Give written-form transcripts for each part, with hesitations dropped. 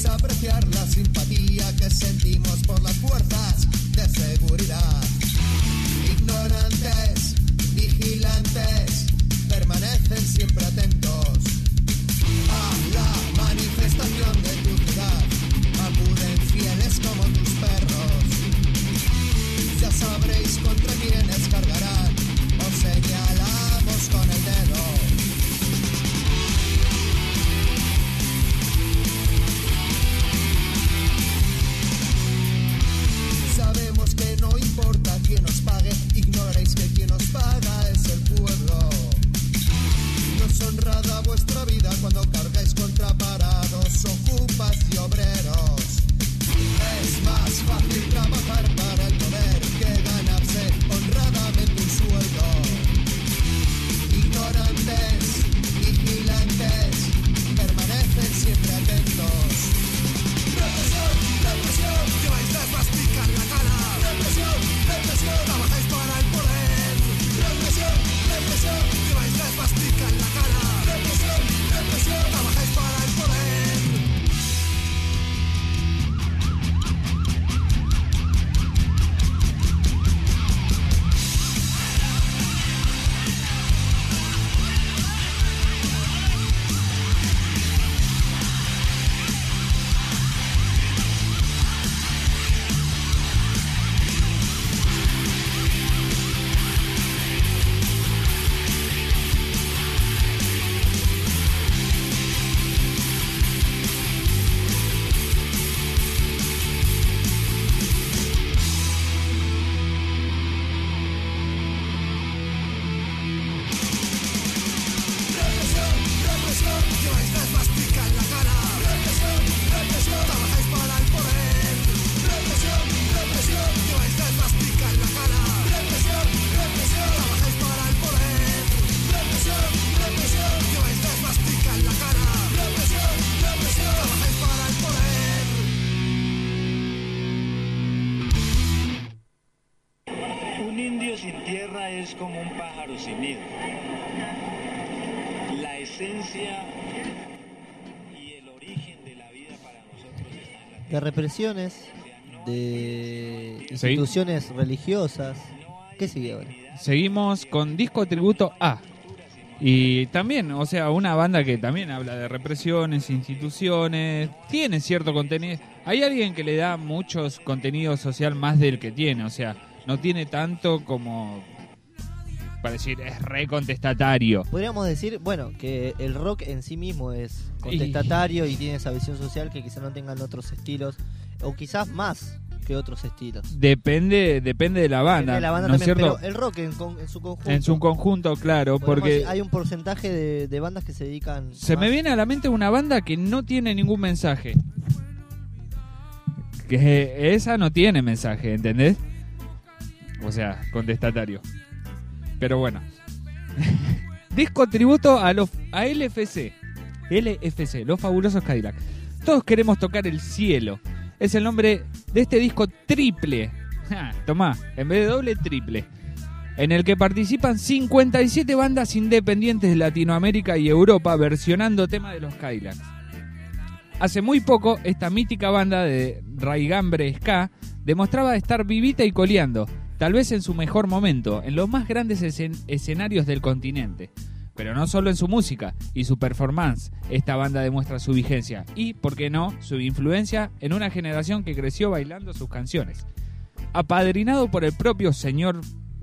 apreciar la simpatía que sentimos por las fuerzas de seguridad. Ignorantes, vigilantes, permanecen siempre atentos a la manifestación de tu ciudad. Acuden fieles como tus perros. Ya sabréis contra quiénes cargarán. Os señalamos con el dedo. Sabemos que no importa quién os pague, ignoréis que quien os paga es el pueblo. No es honrada vuestra vida cuando cargáis contra parados, ocupas y obreros. Es más fácil trabajar para el poder que ganarse honradamente un sueldo. Ignorantes, vigilantes, permanecen siempre atentos. Represión, represión, lleváis la esvástica en la cara. Represión, represión, trabajáis para el poder. Represión, represión, lleváis la esvástica en la cara. Represión, represión, trabajáis para el poder. Un indio sin tierra es como un pájaro sin nido. La esencia y el origen de la vida para nosotros está en la tierra. De represiones, de instituciones religiosas. ¿Qué sigue ahora? Seguimos con disco tributo A. Y también, o sea, una banda que también habla de represiones, instituciones, tiene cierto contenido. Hay alguien que le da muchos contenido social más del que tiene, o sea, no tiene tanto como, para decir, es re contestatario. Podríamos decir, bueno, que el rock en sí mismo es contestatario y tiene esa visión social que quizás no tengan otros estilos, o quizás más que otros estilos. Depende de la banda, Depende de la banda ¿no también, es cierto? pero el rock en su conjunto. En su conjunto, claro, Podemos porque decir, hay un porcentaje de bandas que se dedican... se más. me viene a la mente una banda que no tiene ningún mensaje. Que esa no tiene mensaje, ¿entendés? O sea, contestatario. Pero bueno. Disco tributo a LFC. LFC, Los Fabulosos Cadillacs. Todos queremos tocar el cielo. Es el nombre de este disco triple. Tomá, en vez de doble, triple. En el que participan 57 bandas independientes de Latinoamérica y Europa versionando temas de los Cadillacs. Hace muy poco, esta mítica banda de raigambre ska demostraba estar vivita y coleando, tal vez en su mejor momento, en los más grandes escenarios del continente. Pero no solo en su música y su performance, esta banda demuestra su vigencia y, por qué no, su influencia en una generación que creció bailando sus canciones. Apadrinado por el propio señor...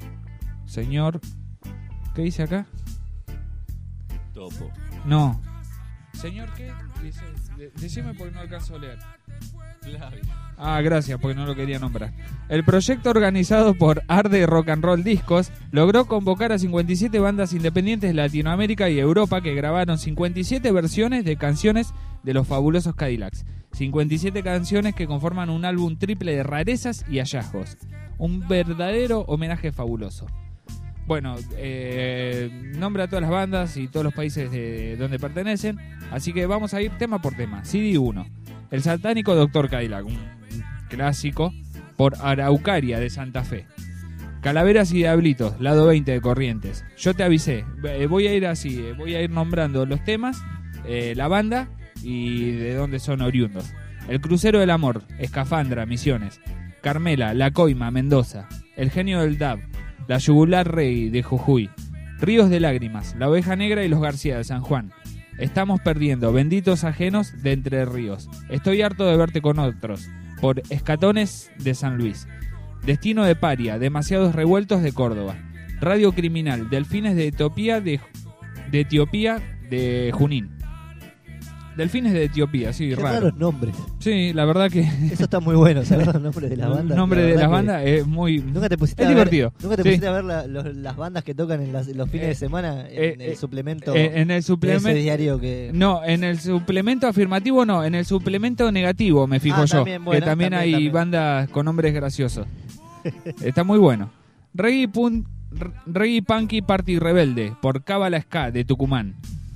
¿Qué dice acá? Topo. No. ¿Señor qué? Decime porque no alcanzo a leer. Ah, gracias, porque no lo quería nombrar. El proyecto organizado por Arde Rock and Roll Discos logró convocar a 57 bandas independientes de Latinoamérica y Europa que grabaron 57 versiones de canciones de los Fabulosos Cadillacs. 57 canciones que conforman un álbum triple de rarezas y hallazgos. Un verdadero homenaje fabuloso. Bueno, nombra a todas las bandas y todos los países de donde pertenecen, así que vamos a ir tema por tema. CD 1, El Satánico Dr. Cadillac, un clásico, por Araucaria de Santa Fe. Calaveras y Diablitos, lado 20 de Corrientes. Yo te avisé, voy a ir así, voy a ir nombrando los temas, la banda y de dónde son oriundos. El Crucero del Amor, Escafandra, Misiones. Carmela, La Coima, Mendoza. El Genio del Dab, La Yugular Rey de Jujuy. Ríos de Lágrimas, La Oveja Negra y los García de San Juan. Estamos perdiendo, Benditos Ajenos de Entre Ríos. Estoy harto de verte con otros, por Escatones de San Luis. Destino de Paria, Demasiados Revueltos de Córdoba. Radio Criminal, Delfines de Etiopía de Junín. Delfines de Etiopía, sí, Qué raro. raros nombres. Sí, la verdad que Eso está muy bueno, saber los nombres de las bandas. el nombre La de verdad las que bandas es muy... Nunca te pusiste es a ver, divertido. Nunca te Sí. pusiste a ver las bandas que tocan en los fines de semana en el suplemento. en el de ese suplemento... diario que. No, en el suplemento afirmativo no, en el suplemento negativo me fijo yo. También, bueno, que también hay también. bandas con nombres graciosos. Está muy bueno. Reggae Punky Party Rebelde, por Cábala Ska de Tucumán.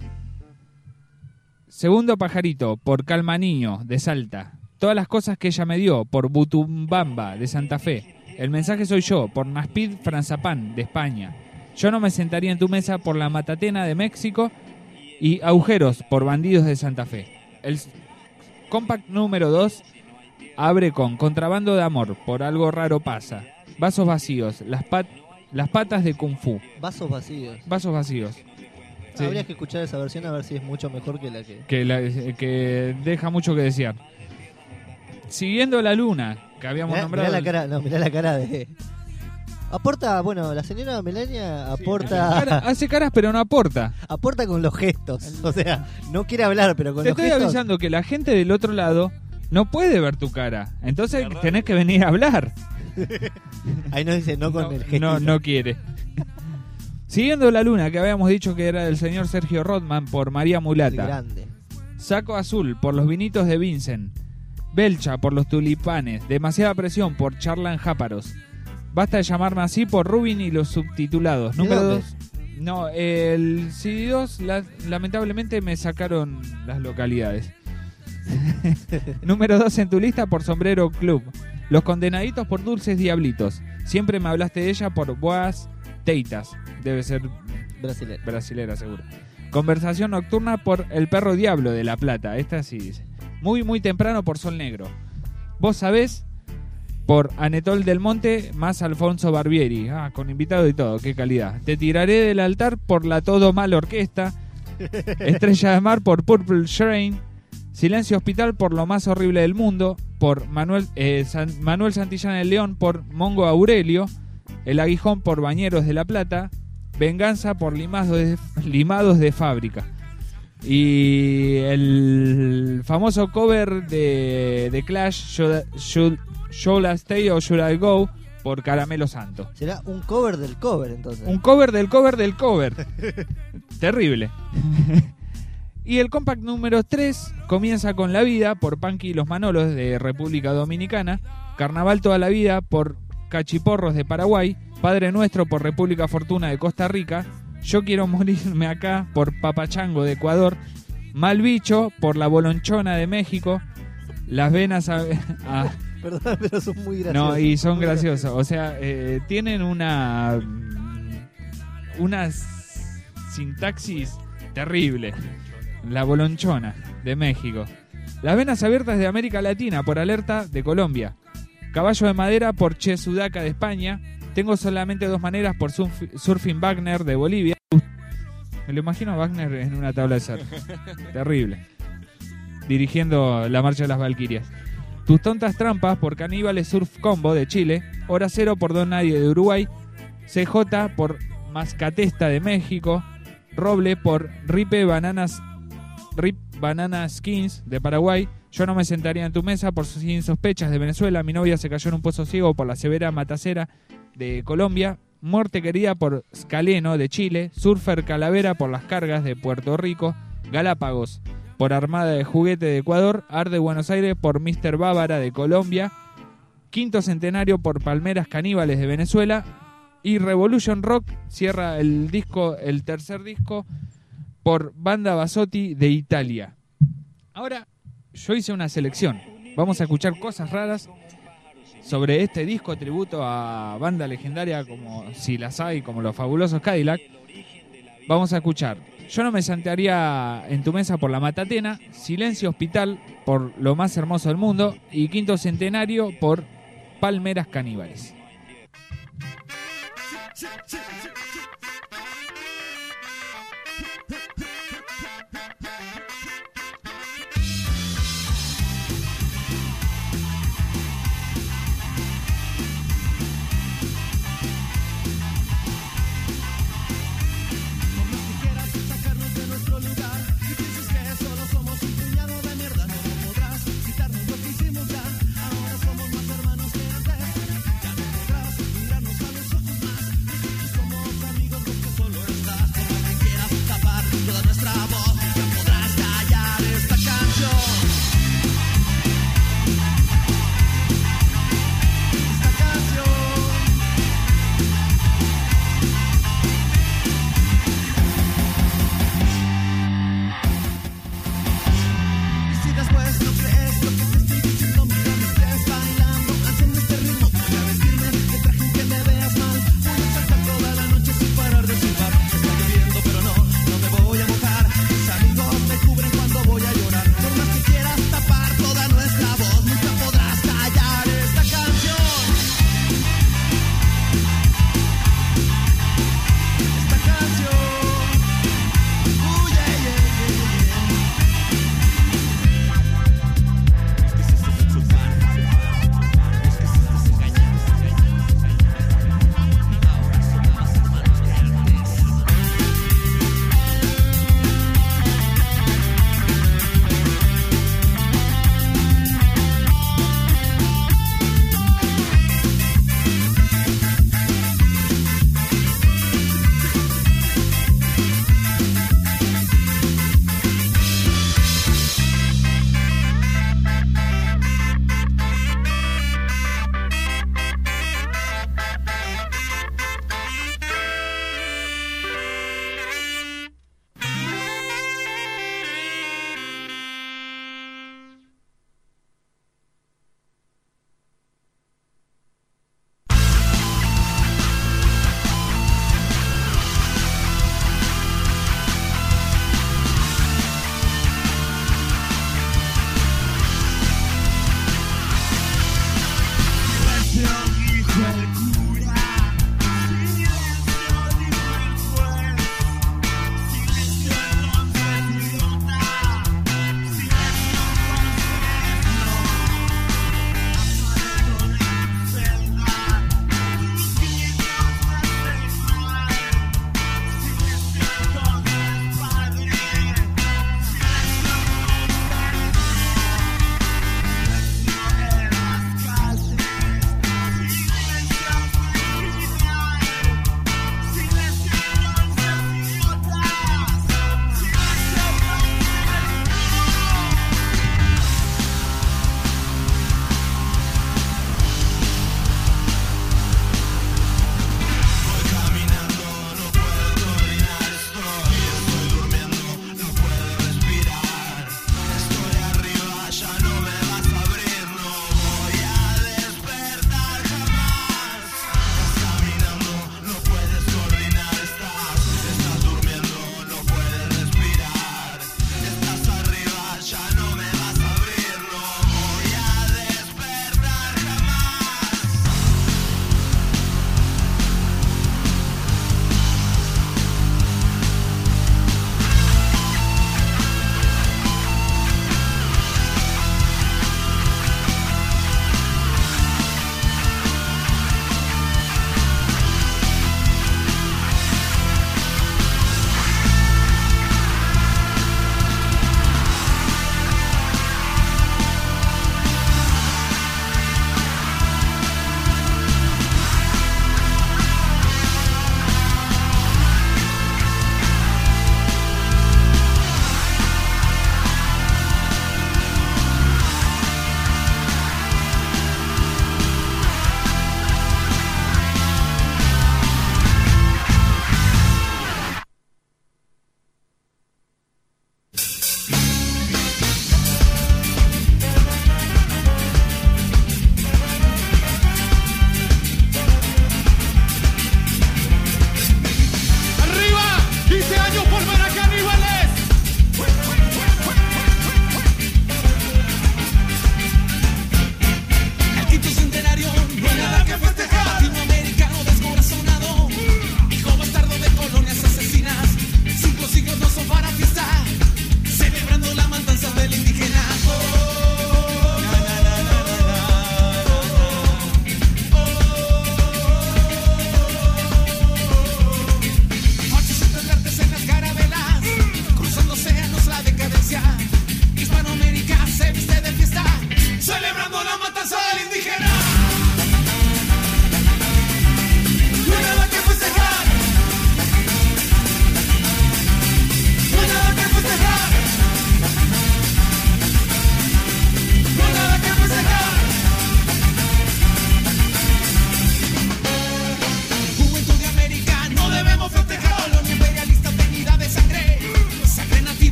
Segundo Pajarito, por Calma Niño, de Salta. Todas las cosas que ella me dio, por Butumbamba, de Santa Fe. El mensaje soy yo, por Naspid Franzapán, de España. Yo no me sentaría en tu mesa, por La Matatena, de México. Y Agujeros, por Bandidos de Santa Fe. El compact número 2 abre con Contrabando de Amor, por Algo Raro Pasa. Vasos Vacíos, las patas de Kung Fu. Vasos vacíos. Vasos Vacíos. Sí. Habría que escuchar esa versión a ver si es mucho mejor que la que. Que deja mucho que desear. Siguiendo la luna, que habíamos nombrado. Mirá la cara de. Aporta, bueno, la señora Melania aporta. Hace caras, pero no aporta. Aporta con los gestos. O sea, no quiere hablar, pero con Te los estoy gestos. avisando que la gente del otro lado no puede ver tu cara. Entonces tenés que venir a hablar. Ahí nos dice no con el gesto. No quiere. Siguiendo la luna, que habíamos dicho que era del señor Sergio Rodman, por María Mulata. Grande. Saco Azul, por Los Vinitos de Vincent. Belcha, por Los Tulipanes. Demasiada Presión, por Charlan Jáparos. Basta de llamarme así, por Rubin y los subtitulados. ¿De Número dónde? 2. No, el CD2 lamentablemente me sacaron las localidades. Número 2 en tu lista, por Sombrero Club. Los Condenaditos, por Dulces Diablitos. Siempre me hablaste de ella, por Boas Teitas. Debe ser brasilera seguro. Conversación Nocturna, por El Perro Diablo de La Plata. Esta sí dice. Muy muy temprano, por Sol Negro. Vos sabés, por Anetol del Monte más Alfonso Barbieri. Con invitado y todo, qué calidad. Te tiraré del altar, por La Todo Mal Orquesta. Estrella de Mar, por Purple Shrine. Silencio Hospital, por Lo Más Horrible del Mundo, por Manuel Santillán el León, por Mongo Aurelio. El Aguijón, por Bañeros de La Plata. Venganza, por Limados de Fábrica. Y el famoso cover de Clash, Should I Stay or Should I Go, por Caramelo Santo. Será un cover del cover, entonces. Un cover del cover del cover. Terrible. Y el compact número 3 comienza con La Vida, por Panky y los Manolos de República Dominicana. Carnaval Toda la Vida, por Cachiporros de Paraguay. Padre Nuestro, por República Fortuna de Costa Rica. Yo Quiero Morirme Acá, por Papachango de Ecuador. Mal Bicho, por La Bolonchona de México. Las Venas Perdón, pero son muy graciosos. No, y son graciosos. O sea, tienen una sintaxis terrible. La Bolonchona de México. Las Venas Abiertas de América Latina, por Alerta de Colombia. Caballo de Madera, por Che Sudaca de España. Tengo solamente dos maneras, por Surfing Wagner de Bolivia. Me lo imagino a Wagner en una tabla de surf. Terrible. Dirigiendo la Marcha de las Valquirias. Tus Tontas Trampas, por Caníbales Surf Combo de Chile. Hora Cero, por Don Nadie de Uruguay. CJ, por Mascatesta de México. Roble, por Rip Banana Skins de Paraguay. Yo no me sentaría en tu mesa, por Sin Sospechas de Venezuela. Mi novia se cayó en un pozo ciego, por La Severa Matacera de Colombia. Muerte Querida, por Scaleno de Chile. Surfer Calavera, por Las Cargas de Puerto Rico. Galápagos, por Armada de Juguete de Ecuador. Arde Buenos Aires, por Mr. Bávara de Colombia. Quinto Centenario, por Palmeras Caníbales de Venezuela. Y Revolution Rock cierra el tercer disco, por Banda Basotti de Italia. Ahora yo hice una selección. Vamos a escuchar cosas raras sobre este disco tributo a banda legendaria como Si las hay, como los Fabulosos Cadillac. Vamos a escuchar Yo no me sentaría en tu mesa por La Matatena, Silencio Hospital por Lo Más Hermoso del Mundo y Quinto Centenario por Palmeras Caníbales.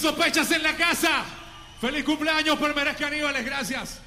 sospechas en la casa. Feliz cumpleaños, Palmeras Caníbales. Gracias.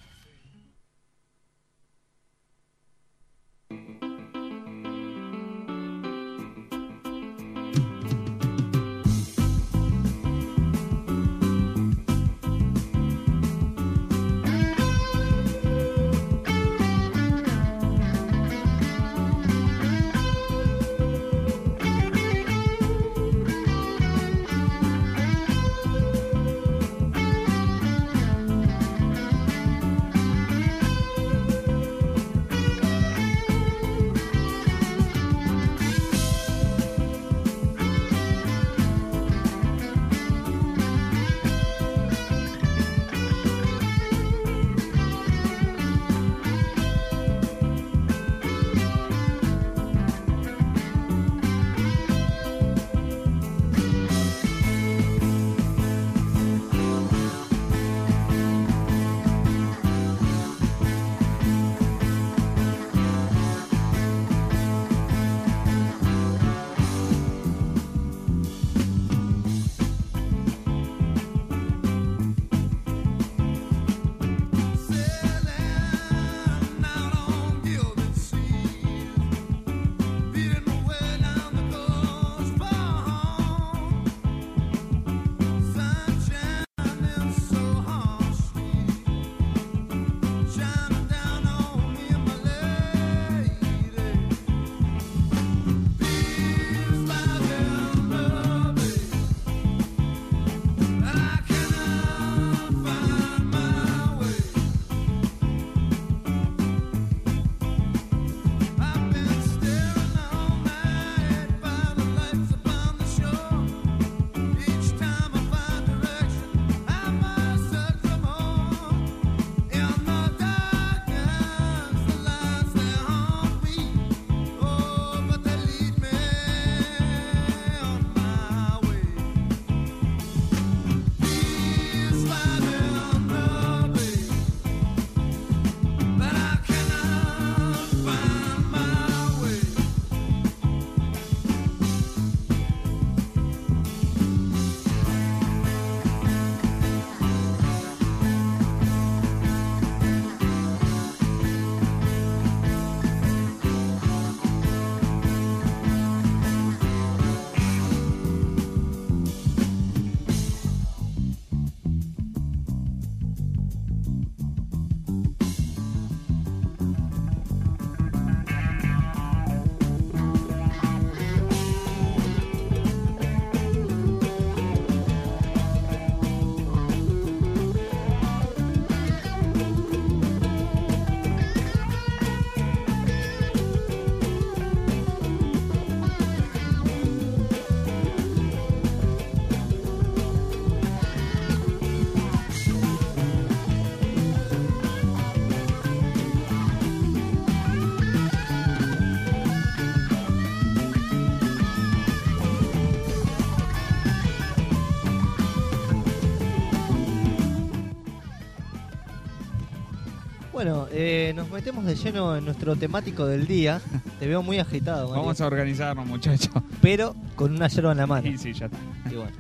Bueno, nos metemos de lleno en nuestro temático del día. Te veo muy agitado, Mario. Vamos a organizarnos, muchachos. Pero con una yerba en la mano. Sí, ya está. Y bueno.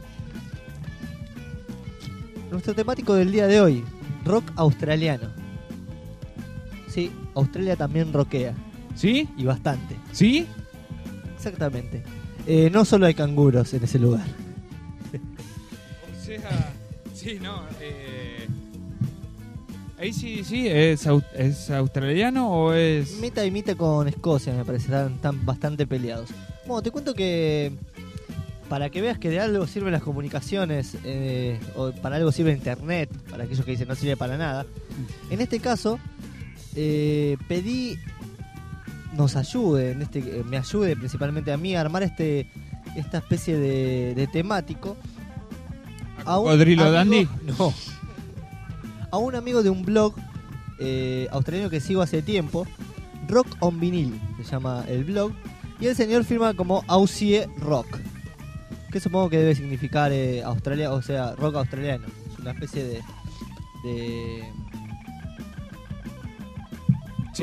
Nuestro temático del día de hoy, rock australiano. Sí, Australia también rockea. ¿Sí? Y bastante. ¿Sí? Exactamente. No solo hay canguros en ese lugar. O sea, sí, no. Ahí sí, ¿es australiano o es...? Mitad y mitad con Escocia, me parece. Están bastante peleados. Bueno, te cuento que para que veas que de algo sirven las comunicaciones, o para algo sirve internet, para aquellos que dicen no sirve para nada. En este caso, pedí nos ayude, me ayude principalmente a mí a armar esta especie de temático. ¿A Cocodrilo Dandy? No. A un amigo de un blog australiano que sigo hace tiempo, Rock on Vinyl se llama el blog, y el señor firma como Aussie Rock, que supongo que debe significar Australia, o sea, rock australiano. Es una especie de sí,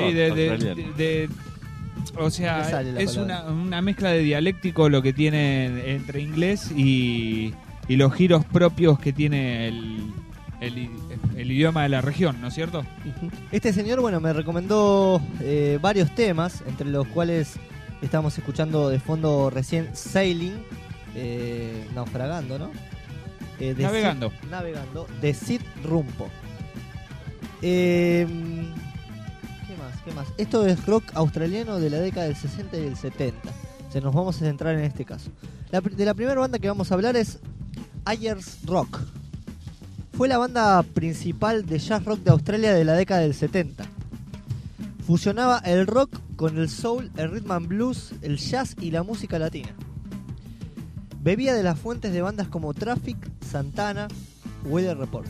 o sea, es una mezcla de dialéctico lo que tiene entre inglés y y los giros propios que tiene el idioma de la región, ¿no es cierto? Ujú. Este señor, bueno, me recomendó varios temas, entre los cuales estamos escuchando de fondo recién Sailing, naufragando, ¿no? Navegando. Navegando, de Sid Rumpo. ¿Qué más? Esto es rock australiano de la década del 60 y del 70. O sea, nos vamos a centrar en este caso. De la primera banda que vamos a hablar es Ayers Rock. Fue la banda principal de jazz rock de Australia de la década del 70. Fusionaba el rock con el soul, el rhythm and blues, el jazz y la música latina. Bebía de las fuentes de bandas como Traffic, Santana, Weather Report.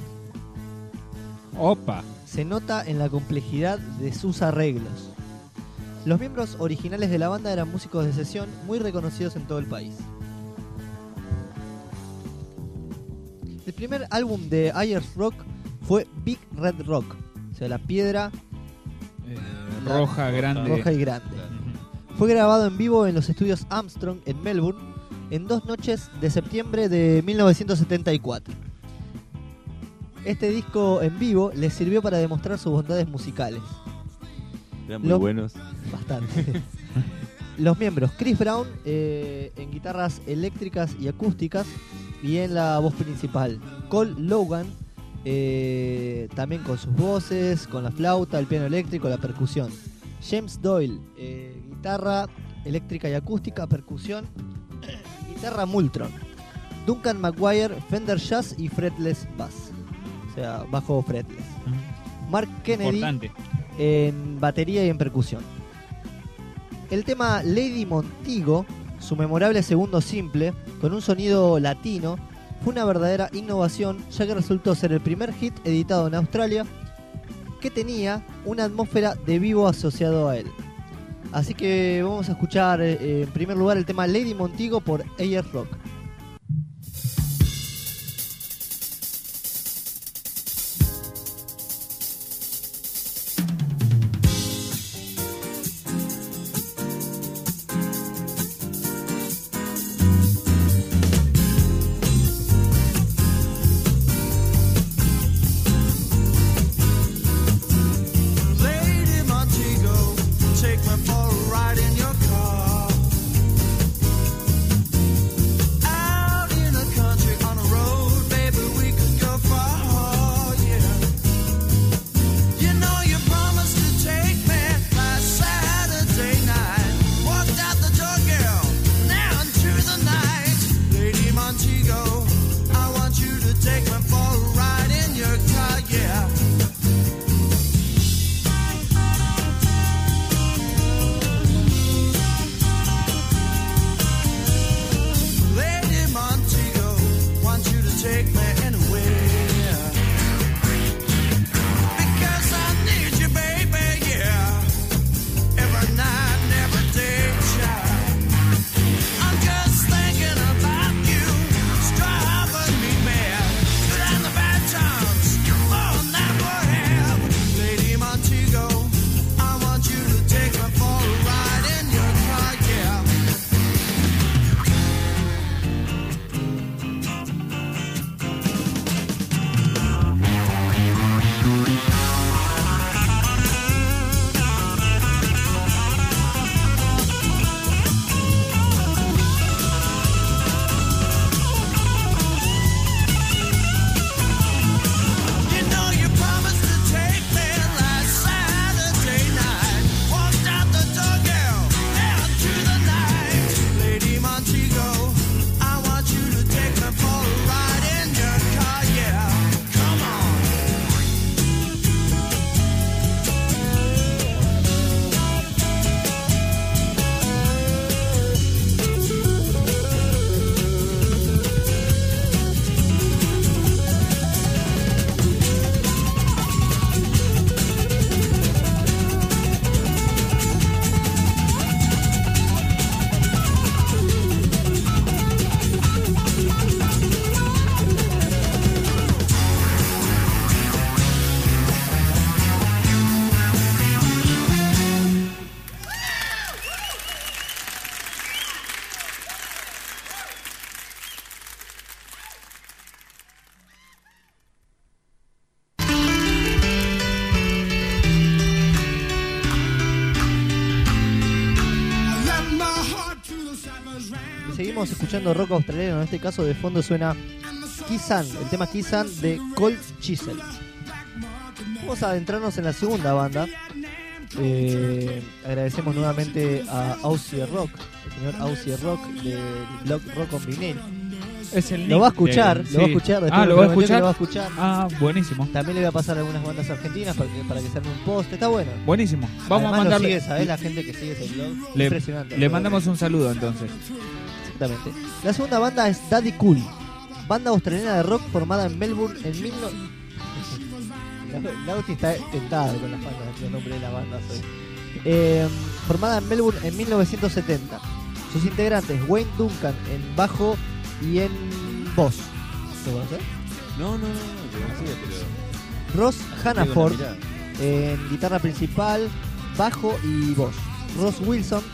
Opa. Se nota en la complejidad de sus arreglos. Los miembros originales de la banda eran músicos de sesión muy reconocidos en todo el país. El primer álbum de Ayers Rock fue Big Red Rock, o sea, la piedra Roja, grande. roja y grande. Fue grabado en vivo en los estudios Armstrong en Melbourne en 2 noches de septiembre de 1974. Este disco en vivo les sirvió para demostrar sus bondades musicales. Eran muy buenos. Bastante. Los miembros Chris Brown en guitarras eléctricas y acústicas y en la voz principal. Cole Logan también con sus voces, con la flauta, el piano eléctrico, la percusión. James Doyle, guitarra eléctrica y acústica, percusión, guitarra Multron. Duncan McGuire, Fender Jazz y fretless bass, o sea, bajo fretless. Mark Kennedy Importante. en batería y en percusión. El tema Lady Montigo, su memorable segundo simple, con un sonido latino, fue una verdadera innovación, ya que resultó ser el primer hit editado en Australia que tenía una atmósfera de vivo asociado a él. Así que vamos a escuchar en primer lugar el tema Lady Montigo por Ayers Rock. Lady Montego, take me for a ride in your car. Y seguimos escuchando rock australiano. En este caso de fondo suena Kiss-An, el tema Kiss-An de Cold Chisel. Vamos a adentrarnos en la segunda banda. Agradecemos nuevamente a Aussie Rock, el señor Aussie Rock del blog Rock on Vinyl. Es el Lo va a escuchar, sí. lo va a escuchar. Después ¿lo va a prometió que escuchar? lo va a escuchar. Ah, buenísimo. También le voy a pasar algunas bandas argentinas para que se arme un post. Está bueno. Buenísimo. Vamos Además, a mandarle. lo sigue, ¿sabés? La gente que sigue ese blog. Le- Impresionante. Le mandamos un saludo entonces. Exactamente. La segunda banda es Daddy Cool, banda australiana de rock formada en Melbourne en Lauti está tentada con las bandas, los nombres de las bandas hoy. Formada en Melbourne en 1970. Sus integrantes Wayne Duncan en bajo y en voz. ¿Lo conoces? No, te conocía, pero. Ross Hannaford Mirá. en guitarra principal, bajo y voz. Ross Wilson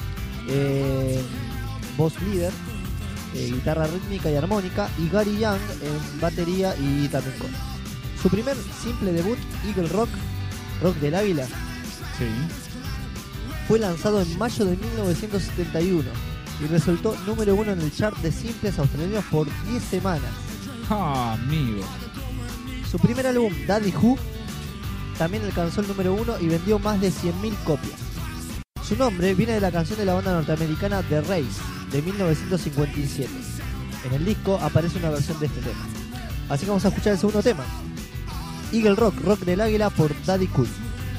voz líder, guitarra rítmica y armónica, y Gary Young en batería y también coro. Su primer simple debut, Eagle Rock, Rock del Águila, Sí. fue lanzado en mayo de 1971 y resultó número 1 en el chart de simples australianos por 10 semanas. Ah, amigo. Su primer álbum, Daddy Who, también alcanzó el número 1 y vendió más de 100.000 copias. Su nombre viene de la canción de la banda norteamericana The Race, de 1957. En el disco aparece una versión de este tema. Así que vamos a escuchar el segundo tema. Eagle Rock, Rock del Águila por Daddy Cool.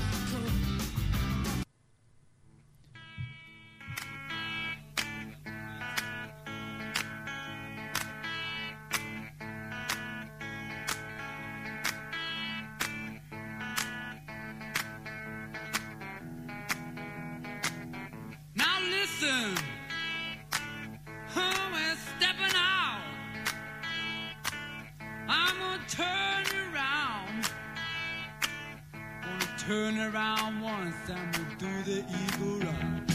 Now listen, we're stepping out. I'm gonna turn around. Gonna turn around once and we'll do the eagle run.